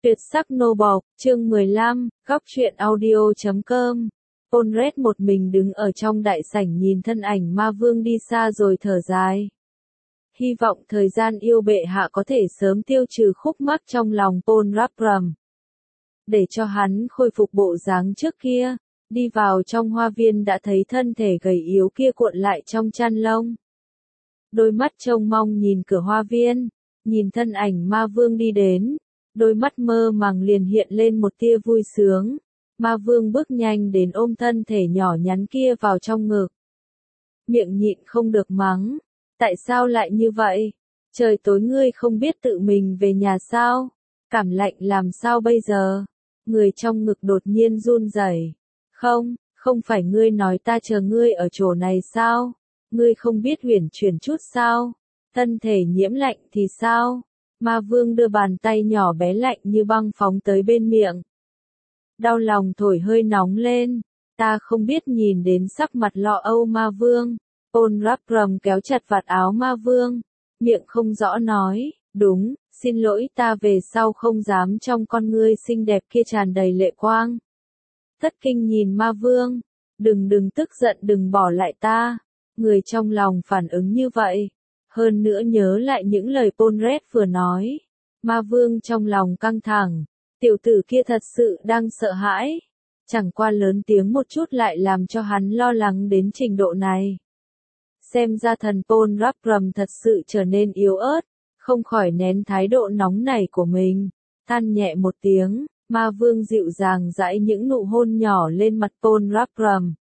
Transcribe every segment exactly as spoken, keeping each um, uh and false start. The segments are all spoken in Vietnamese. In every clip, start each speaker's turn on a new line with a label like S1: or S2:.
S1: Tuyệt sắc nô bộc, chương mười lăm, góc truyện audio chấm com. Polred một mình đứng ở trong đại sảnh nhìn thân ảnh ma vương đi xa rồi thở dài. Hy vọng thời gian yêu bệ hạ có thể sớm tiêu trừ khúc mắc trong lòng Polrakram. Để cho hắn khôi phục bộ dáng trước kia, đi vào trong hoa viên đã thấy thân thể gầy yếu kia cuộn lại trong chăn lông. Đôi mắt trông mong nhìn cửa hoa viên, nhìn thân ảnh ma vương đi đến. Đôi mắt mơ màng liền hiện lên một tia vui sướng. Ma vương bước nhanh đến ôm thân thể nhỏ nhắn kia vào trong ngực. Miệng nhịn không được mắng. Tại sao lại như vậy? Trời tối ngươi không biết tự mình về nhà sao? Cảm lạnh làm sao bây giờ? Người trong ngực đột nhiên run rẩy. Không, không phải ngươi nói ta chờ ngươi ở chỗ này sao? Ngươi không biết huyền chuyển chút sao? Thân thể nhiễm lạnh thì sao? Ma vương đưa bàn tay nhỏ bé lạnh như băng phóng tới bên miệng. Đau lòng thổi hơi nóng lên. Ta không biết nhìn đến sắc mặt lo âu ma vương. Polrakram kéo chặt vạt áo ma vương. Miệng không rõ nói. Đúng, xin lỗi ta về sau không dám trong con ngươi xinh đẹp kia tràn đầy lệ quang. Thất kinh nhìn ma vương. Đừng đừng tức giận đừng bỏ lại ta. Người trong lòng phản ứng như vậy. Hơn nữa nhớ lại những lời Polred vừa nói. Ma vương trong lòng căng thẳng. Tiểu tử kia thật sự đang sợ hãi. Chẳng qua lớn tiếng một chút lại làm cho hắn lo lắng đến trình độ này. Xem ra thần Polrakram thật sự trở nên yếu ớt. Không khỏi nén thái độ nóng nảy của mình. Than nhẹ một tiếng. Ma vương dịu dàng dãi những nụ hôn nhỏ lên mặt Polrakram.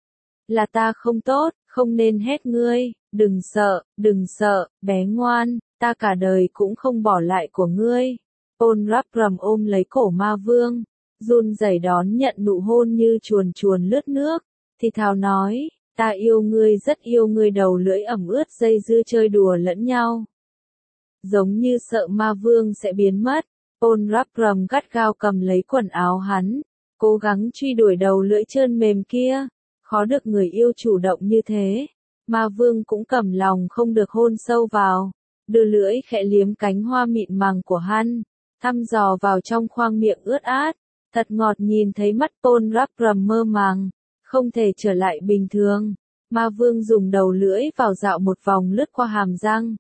S1: Là ta không tốt, không nên hét ngươi. Đừng sợ, đừng sợ, bé ngoan, ta cả đời cũng không bỏ lại của ngươi. Polrakram ôm lấy cổ ma vương, run rẩy đón nhận nụ hôn như chuồn chuồn lướt nước, thì thào nói, ta yêu ngươi rất yêu ngươi đầu lưỡi ẩm ướt dây dưa chơi đùa lẫn nhau. Giống như sợ ma vương sẽ biến mất, Polrakram gắt gao cầm lấy quần áo hắn, cố gắng truy đuổi đầu lưỡi trơn mềm kia, khó được người yêu chủ động như thế. Ma vương cũng cầm lòng không được hôn sâu vào, đưa lưỡi khẽ liếm cánh hoa mịn màng của hắn, thăm dò vào trong khoang miệng ướt át, thật ngọt nhìn thấy mắt Polrakram mơ màng, không thể trở lại bình thường. Ma vương dùng đầu lưỡi vào dạo một vòng lướt qua hàm răng.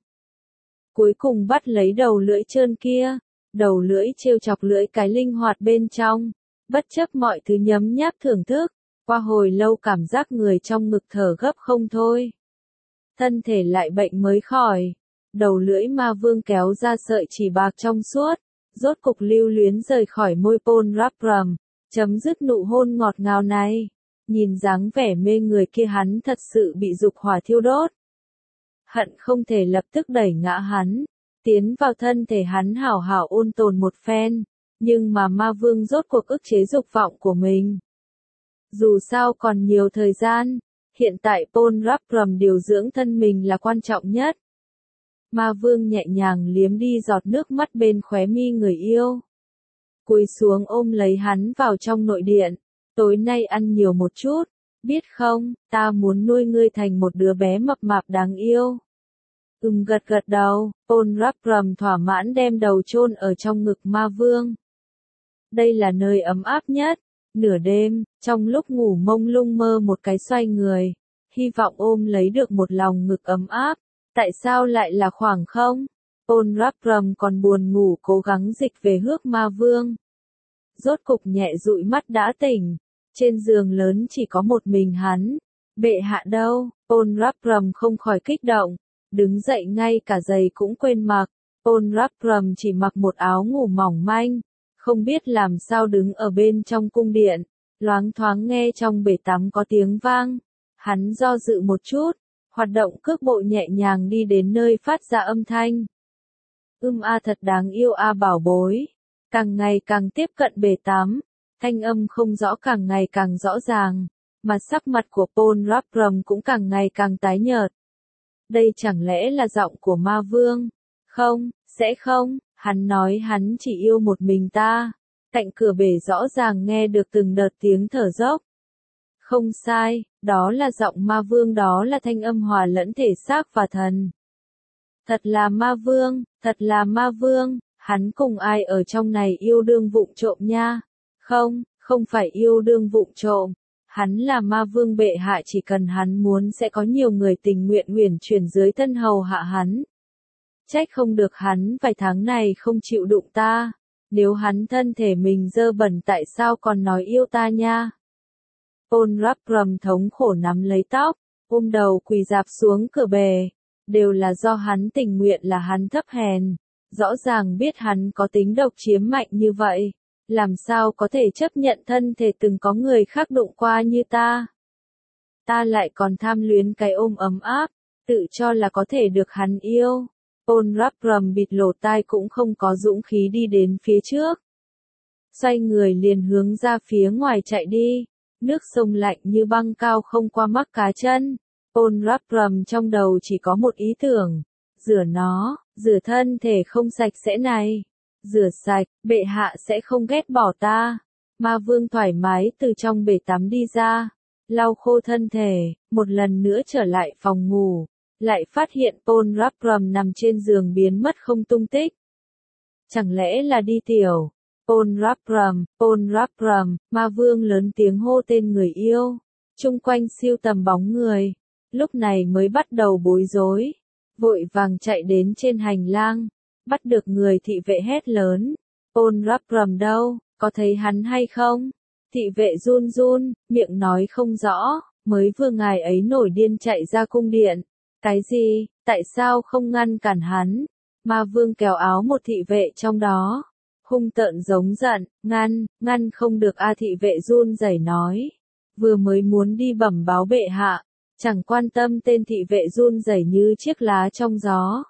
S1: Cuối cùng bắt lấy đầu lưỡi trơn kia, đầu lưỡi trêu chọc lưỡi cái linh hoạt bên trong, bất chấp mọi thứ nhấm nháp thưởng thức. Qua hồi lâu cảm giác người trong ngực thở gấp không thôi. Thân thể lại bệnh mới khỏi. Đầu lưỡi ma vương kéo ra sợi chỉ bạc trong suốt. Rốt cục lưu luyến rời khỏi môi Polrakram. Chấm dứt nụ hôn ngọt ngào này. Nhìn dáng vẻ mê người kia hắn thật sự bị dục hỏa thiêu đốt. Hận không thể lập tức đẩy ngã hắn. Tiến vào thân thể hắn hảo hảo ôn tồn một phen. Nhưng mà ma vương rốt cuộc ức chế dục vọng của mình. Dù sao còn nhiều thời gian, hiện tại Polrakram điều dưỡng thân mình là quan trọng nhất. Ma vương nhẹ nhàng liếm đi giọt nước mắt bên khóe mi người yêu. Cúi xuống ôm lấy hắn vào trong nội điện. Tối nay ăn nhiều một chút, biết không, ta muốn nuôi ngươi thành một đứa bé mập mạp đáng yêu. Ừm gật gật đầu, Polrakram thỏa mãn đem đầu chôn ở trong ngực ma vương. Đây là nơi ấm áp nhất. Nửa đêm, trong lúc ngủ mông lung mơ một cái xoay người, hy vọng ôm lấy được một lòng ngực ấm áp, tại sao lại là khoảng không? Polrakram còn buồn ngủ cố gắng dịch về hước ma vương. Rốt cục nhẹ dụi mắt đã tỉnh, trên giường lớn chỉ có một mình hắn, bệ hạ đâu? Polrakram không khỏi kích động, đứng dậy ngay cả giày cũng quên mặc, Polrakram chỉ mặc một áo ngủ mỏng manh. Không biết làm sao đứng ở bên trong cung điện, loáng thoáng nghe trong bể tắm có tiếng vang. Hắn do dự một chút, hoạt động cước bộ nhẹ nhàng đi đến nơi phát ra âm thanh. Ưm a thật đáng yêu a bảo bối. Càng ngày càng tiếp cận bể tắm, thanh âm không rõ càng ngày càng rõ ràng, mà sắc mặt của Polrakram cũng càng ngày càng tái nhợt. Đây chẳng lẽ là giọng của ma vương? Không, sẽ không. Hắn nói hắn chỉ yêu một mình ta. Cạnh cửa bể rõ ràng nghe được từng đợt tiếng thở dốc. Không sai, đó là giọng ma vương, đó là thanh âm hòa lẫn thể xác và thần. Thật là ma vương, thật là ma vương, Hắn cùng ai ở trong này yêu đương vụng trộm nha? Không, không phải yêu đương vụng trộm. Hắn là ma vương bệ hạ, chỉ cần hắn muốn sẽ có nhiều người tình nguyện uyển chuyển dưới thân hầu hạ hắn. Trách không được hắn vài tháng này không chịu đụng ta. Nếu hắn thân thể mình dơ bẩn tại sao còn nói yêu ta nha? Paul Rubram thống khổ nắm lấy tóc, ôm đầu quỳ dạp xuống cửa bề. Đều là do hắn tình nguyện, là hắn thấp hèn. Rõ ràng biết hắn có tính độc chiếm mạnh như vậy. Làm sao có thể chấp nhận thân thể từng có người khác đụng qua như ta? Ta lại còn tham luyến cái ôm ấm áp, tự cho là có thể được hắn yêu. Paul Rubram bịt lỗ tai cũng không có dũng khí đi đến phía trước. Xoay người liền hướng ra phía ngoài chạy đi. Nước sông lạnh như băng cao không qua mắt cá chân. Paul Rubram trong đầu chỉ có một ý tưởng. Rửa nó, rửa thân thể không sạch sẽ này. Rửa sạch, bệ hạ sẽ không ghét bỏ ta. Ma vương thoải mái từ trong bể tắm đi ra. Lau khô thân thể, một lần nữa trở lại phòng ngủ. Lại phát hiện Paul Rubram nằm trên giường biến mất không tung tích. Chẳng lẽ là đi tiểu? Paul Rubram, Paul Rubram, ma vương lớn tiếng hô tên người yêu. Chung quanh siêu tầm bóng người. Lúc này mới bắt đầu bối rối. Vội vàng chạy đến trên hành lang. Bắt được người thị vệ hét lớn. Paul Rubram đâu, có thấy hắn hay không? Thị vệ run run, miệng nói không rõ. Mới vừa ngài ấy nổi điên chạy ra cung điện. Cái gì, tại sao không ngăn cản hắn? Ma vương kéo áo một thị vệ trong đó. Hung tợn giống giận, ngăn, ngăn không được a thị vệ run rẩy nói. Vừa mới muốn đi bẩm báo bệ hạ, chẳng quan tâm tên thị vệ run rẩy như chiếc lá trong gió.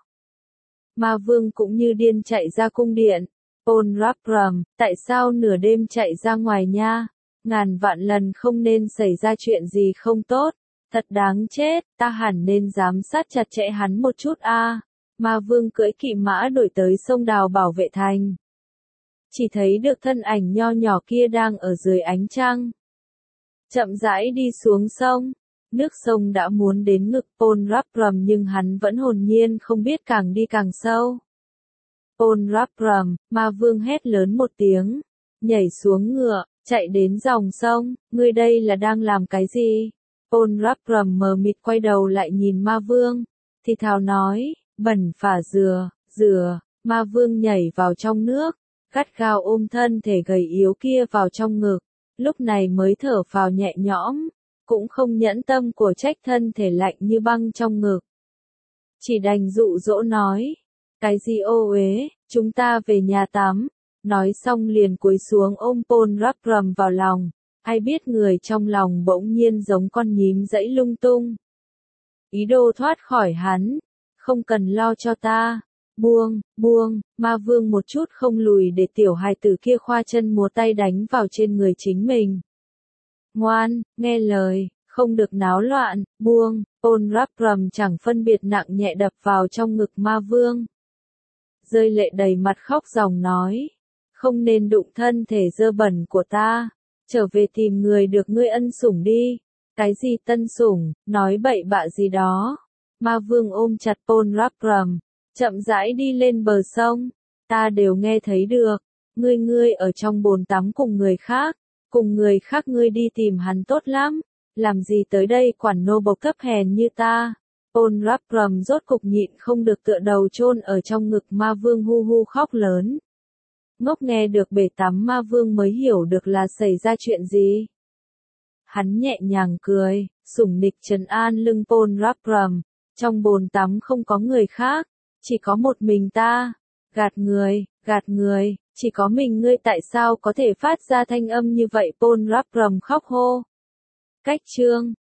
S1: Ma vương cũng như điên chạy ra cung điện. Paul Rubram, tại sao nửa đêm chạy ra ngoài nha? Ngàn vạn lần không nên xảy ra chuyện gì không tốt. Thật đáng chết, ta hẳn nên giám sát chặt chẽ hắn một chút a. À. Ma vương cưỡi kỵ mã đuổi tới sông đào bảo vệ thành. Chỉ thấy được thân ảnh nho nhỏ kia đang ở dưới ánh trăng. Chậm rãi đi xuống sông. Nước sông đã muốn đến ngực Paul Rubram nhưng hắn vẫn hồn nhiên không biết càng đi càng sâu. Paul Rubram, ma vương hét lớn một tiếng. Nhảy xuống ngựa, chạy đến dòng sông. Ngươi đây là đang làm cái gì? Paul Rubram mờ mịt quay đầu lại nhìn ma vương. Thì thào nói, bẩn phả dừa, dừa. Ma vương nhảy vào trong nước. Gắt gao ôm thân thể gầy yếu kia vào trong ngực. Lúc này mới thở phào nhẹ nhõm. Cũng không nhẫn tâm của trách thân thể lạnh như băng trong ngực. Chỉ đành dụ dỗ nói. Cái gì ô uế, chúng ta về nhà tắm. Nói xong liền cúi xuống ôm Paul Rubram vào lòng. Ai biết người trong lòng bỗng nhiên giống con nhím dẫy lung tung. Ý đồ thoát khỏi hắn. Không cần lo cho ta. Buông, buông, ma vương một chút không lùi để tiểu hài tử kia khoa chân múa tay đánh vào trên người chính mình. Ngoan, nghe lời, không được náo loạn, buông. Paul Rubram chẳng phân biệt nặng nhẹ đập vào trong ngực ma vương. Rơi lệ đầy mặt khóc ròng nói. Không nên đụng thân thể dơ bẩn của ta. Trở về tìm người được ngươi ân sủng đi. Cái gì tân sủng, nói bậy bạ gì đó. Ma vương ôm chặt Paul Rubram. Chậm rãi đi lên bờ sông. Ta đều nghe thấy được. Ngươi ngươi ở trong bồn tắm cùng người khác. Cùng người khác ngươi đi tìm hắn tốt lắm. Làm gì tới đây quản nô bộc cấp hèn như ta. Paul Rubram rốt cục nhịn không được tựa đầu chôn ở trong ngực ma vương hu hu khóc lớn. Ngốc nghe được bể tắm ma vương mới hiểu được là xảy ra chuyện gì. Hắn nhẹ nhàng cười, sủng nịch trấn an lưng Paul Rubram. Trong bồn tắm không có người khác. Chỉ có một mình ta. Gạt người, gạt người, chỉ có mình ngươi tại sao có thể phát ra thanh âm như vậy? Paul Rubram khóc hô. Cách chương